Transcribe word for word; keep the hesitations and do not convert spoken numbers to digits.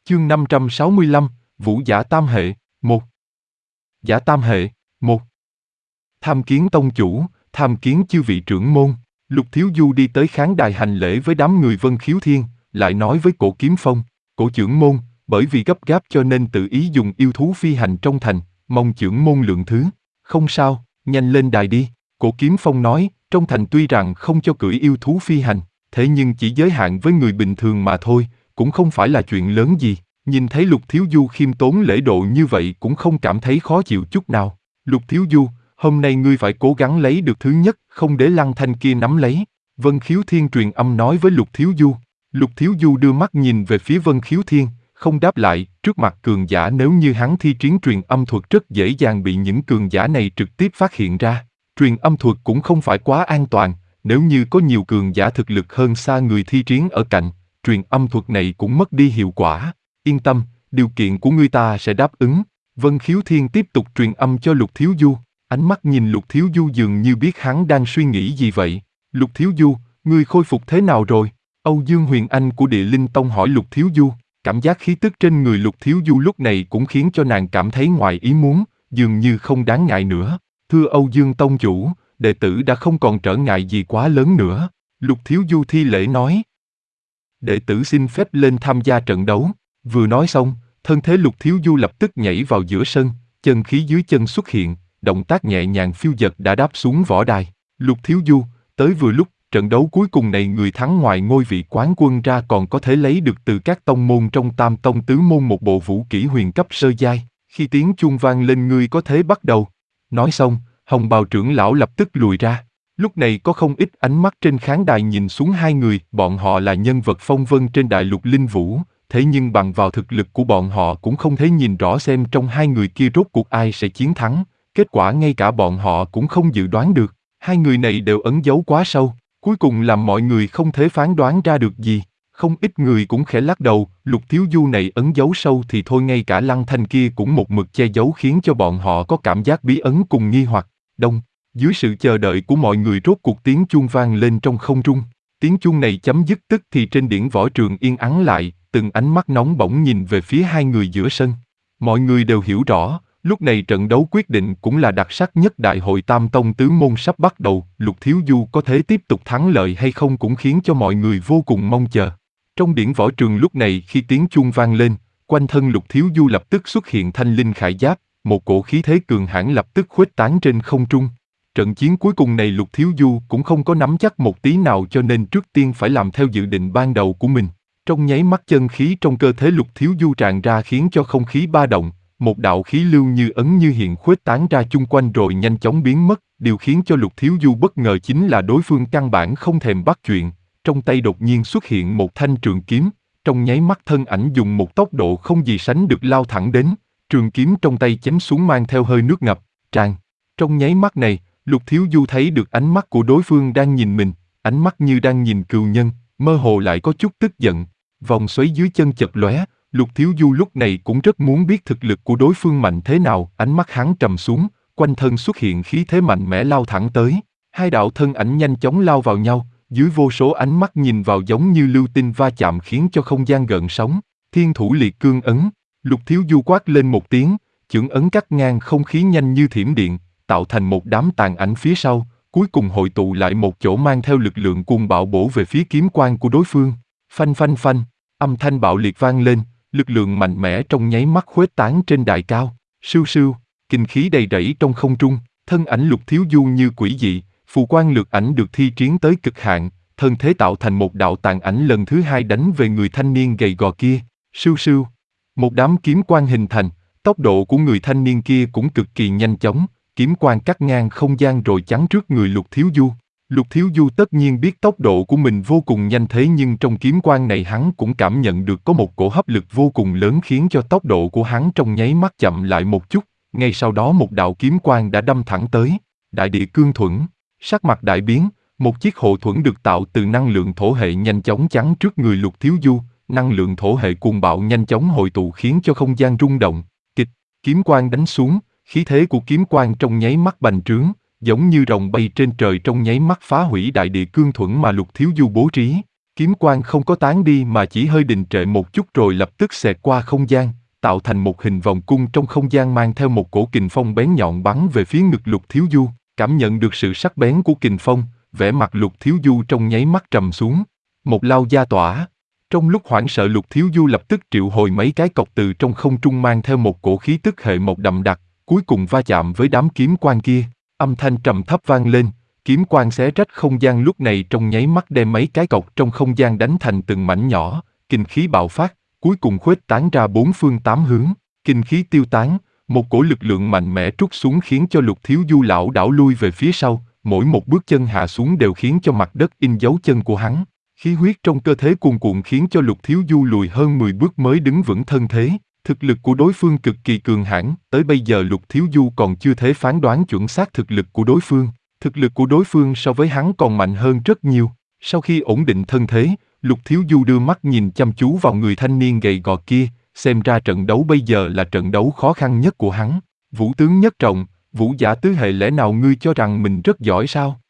Chương năm trăm sáu mươi lăm, Vũ Giả Tam Hệ, một. Giả Tam Hệ, một. Tham kiến tông chủ, tham kiến chư vị trưởng môn. Lục Thiếu Du đi tới khán đài hành lễ với đám người Vân Khiếu Thiên, lại nói với Cổ Kiếm Phong, Cổ trưởng môn, bởi vì gấp gáp cho nên tự ý dùng yêu thú phi hành trong thành, mong trưởng môn lượng thứ. Không sao, nhanh lên đài đi. Cổ Kiếm Phong nói, trong thành tuy rằng không cho cưỡi yêu thú phi hành, thế nhưng chỉ giới hạn với người bình thường mà thôi, cũng không phải là chuyện lớn gì. Nhìn thấy Lục Thiếu Du khiêm tốn lễ độ như vậy cũng không cảm thấy khó chịu chút nào. Lục Thiếu Du, hôm nay ngươi phải cố gắng lấy được thứ nhất, không để Lăng Thanh kia nắm lấy. Vân Khiếu Thiên truyền âm nói với Lục Thiếu Du. Lục Thiếu Du đưa mắt nhìn về phía Vân Khiếu Thiên, không đáp lại. Trước mặt cường giả nếu như hắn thi triển truyền âm thuật rất dễ dàng bị những cường giả này trực tiếp phát hiện ra. Truyền âm thuật cũng không phải quá an toàn, nếu như có nhiều cường giả thực lực hơn xa người thi triển ở cạnh, truyền âm thuật này cũng mất đi hiệu quả. Yên tâm, điều kiện của ngươi ta sẽ đáp ứng. Vân Khiếu Thiên tiếp tục truyền âm cho Lục Thiếu Du, ánh mắt nhìn Lục Thiếu Du dường như biết hắn đang suy nghĩ gì vậy. Lục Thiếu Du, ngươi khôi phục thế nào rồi? Âu Dương Huyền Anh của Địa Linh Tông hỏi Lục Thiếu Du, cảm giác khí tức trên người Lục Thiếu Du lúc này cũng khiến cho nàng cảm thấy ngoài ý muốn, dường như không đáng ngại nữa. Thưa Âu Dương Tông chủ, đệ tử đã không còn trở ngại gì quá lớn nữa. Lục Thiếu Du thi lễ nói. Đệ tử xin phép lên tham gia trận đấu. Vừa nói xong, thân thế Lục Thiếu Du lập tức nhảy vào giữa sân, chân khí dưới chân xuất hiện, động tác nhẹ nhàng phiêu dật đã đáp xuống võ đài. Lục Thiếu Du, tới vừa lúc, trận đấu cuối cùng này người thắng ngoài ngôi vị quán quân ra còn có thể lấy được từ các tông môn trong tam tông tứ môn một bộ vũ kỹ huyền cấp sơ giai. Khi tiếng chuông vang lên ngươi có thể bắt đầu. Nói xong, Hồng Bào trưởng lão lập tức lùi ra. Lúc này có không ít ánh mắt trên khán đài nhìn xuống hai người, bọn họ là nhân vật phong vân trên đại lục linh vũ. Thế nhưng bằng vào thực lực của bọn họ cũng không thể nhìn rõ xem trong hai người kia rốt cuộc ai sẽ chiến thắng. Kết quả ngay cả bọn họ cũng không dự đoán được. Hai người này đều ẩn giấu quá sâu, cuối cùng làm mọi người không thể phán đoán ra được gì. Không ít người cũng khẽ lắc đầu, Lục Thiếu Du này ẩn giấu sâu thì thôi, ngay cả Lăng Thanh kia cũng một mực che giấu khiến cho bọn họ có cảm giác bí ẩn cùng nghi hoặc. Đông, dưới sự chờ đợi của mọi người rốt cuộc tiếng chuông vang lên trong không trung. Tiếng chuông này chấm dứt tức thì trên điển võ trường yên ắng lại. Từng ánh mắt nóng bỏng nhìn về phía hai người giữa sân. Mọi người đều hiểu rõ, lúc này trận đấu quyết định cũng là đặc sắc nhất đại hội tam tông tứ môn sắp bắt đầu. Lục Thiếu Du có thể tiếp tục thắng lợi hay không cũng khiến cho mọi người vô cùng mong chờ. Trong điển võ trường lúc này khi tiếng chuông vang lên, quanh thân Lục Thiếu Du lập tức xuất hiện thanh linh khải giáp, một cổ khí thế cường hãn lập tức khuếch tán trên không trung. Trận chiến cuối cùng này Lục Thiếu Du cũng không có nắm chắc một tí nào cho nên trước tiên phải làm theo dự định ban đầu của mình. Trong nháy mắt chân khí trong cơ thể Lục Thiếu Du tràn ra khiến cho không khí ba động, một đạo khí lưu như ấn như hiện khuếch tán ra chung quanh rồi nhanh chóng biến mất. Điều khiến cho Lục Thiếu Du bất ngờ chính là đối phương căn bản không thèm bắt chuyện, trong tay đột nhiên xuất hiện một thanh trường kiếm, trong nháy mắt thân ảnh dùng một tốc độ không gì sánh được lao thẳng đến, trường kiếm trong tay chém xuống mang theo hơi nước ngập tràn. Trong nháy mắt này, Lục Thiếu Du thấy được ánh mắt của đối phương đang nhìn mình, ánh mắt như đang nhìn cừu nhân, mơ hồ lại có chút tức giận. Vòng xoáy dưới chân chật lóe, Lục Thiếu Du lúc này cũng rất muốn biết thực lực của đối phương mạnh thế nào. Ánh mắt hắn trầm xuống, quanh thân xuất hiện khí thế mạnh mẽ lao thẳng tới. Hai đạo thân ảnh nhanh chóng lao vào nhau, dưới vô số ánh mắt nhìn vào giống như lưu tinh va chạm khiến cho không gian gợn sóng. Thiên thủ liệt cương ấn, Lục Thiếu Du quát lên một tiếng, chưởng ấn cắt ngang không khí nhanh như thiểm điện, tạo thành một đám tàn ảnh phía sau, cuối cùng hội tụ lại một chỗ mang theo lực lượng cuồng bạo bổ về phía kiếm quang của đối phương. Phanh phanh phanh, âm thanh bạo liệt vang lên, lực lượng mạnh mẽ trong nháy mắt khuếch tán trên đài cao. Sưu sưu, kinh khí đầy rẫy trong không trung, thân ảnh Lục Thiếu Du như quỷ dị, phù quang lược ảnh được thi triển tới cực hạn, thân thế tạo thành một đạo tàn ảnh lần thứ hai đánh về người thanh niên gầy gò kia. Sưu sưu, một đám kiếm quang hình thành, tốc độ của người thanh niên kia cũng cực kỳ nhanh chóng, kiếm quang cắt ngang không gian rồi chắn trước người Lục Thiếu Du. Lục Thiếu Du tất nhiên biết tốc độ của mình vô cùng nhanh, thế nhưng trong kiếm quang này hắn cũng cảm nhận được có một cổ hấp lực vô cùng lớn khiến cho tốc độ của hắn trong nháy mắt chậm lại một chút. Ngay sau đó một đạo kiếm quang đã đâm thẳng tới. Đại địa cương thuẫn, sắc mặt đại biến, một chiếc hộ thuẫn được tạo từ năng lượng thổ hệ nhanh chóng chắn trước người Lục Thiếu Du. Năng lượng thổ hệ cuồng bạo nhanh chóng hội tụ khiến cho không gian rung động. Kịch, kiếm quang đánh xuống, khí thế của kiếm quang trong nháy mắt bành trướng, giống như rồng bay trên trời, trong nháy mắt phá hủy đại địa cương thuẫn mà Lục Thiếu Du bố trí. Kiếm quang không có tán đi mà chỉ hơi đình trệ một chút rồi lập tức xẹt qua không gian, tạo thành một hình vòng cung trong không gian mang theo một cổ kình phong bén nhọn bắn về phía ngực Lục Thiếu Du. Cảm nhận được sự sắc bén của kình phong, vẻ mặt Lục Thiếu Du trong nháy mắt trầm xuống. Một lao gia tỏa. Trong lúc hoảng sợ Lục Thiếu Du lập tức triệu hồi mấy cái cọc từ trong không trung mang theo một cổ khí tức hệ mộc đậm đặc, cuối cùng va chạm với đám kiếm quang kia. Âm thanh trầm thấp vang lên, kiếm quang xé rách không gian lúc này trong nháy mắt đem mấy cái cọc trong không gian đánh thành từng mảnh nhỏ, kinh khí bạo phát, cuối cùng khuếch tán ra bốn phương tám hướng. Kinh khí tiêu tán, một cổ lực lượng mạnh mẽ trút xuống khiến cho Lục Thiếu Du lảo đảo lui về phía sau, mỗi một bước chân hạ xuống đều khiến cho mặt đất in dấu chân của hắn. Khí huyết trong cơ thể cuồn cuộn khiến cho Lục Thiếu Du lùi hơn mười bước mới đứng vững thân thế. Thực lực của đối phương cực kỳ cường hãn, tới bây giờ Lục Thiếu Du còn chưa thể phán đoán chuẩn xác thực lực của đối phương. Thực lực của đối phương so với hắn còn mạnh hơn rất nhiều. Sau khi ổn định thân thế, Lục Thiếu Du đưa mắt nhìn chăm chú vào người thanh niên gầy gò kia, xem ra trận đấu bây giờ là trận đấu khó khăn nhất của hắn. Vũ tướng nhất trọng, Vũ giả tứ hệ lẽ nào ngươi cho rằng mình rất giỏi sao?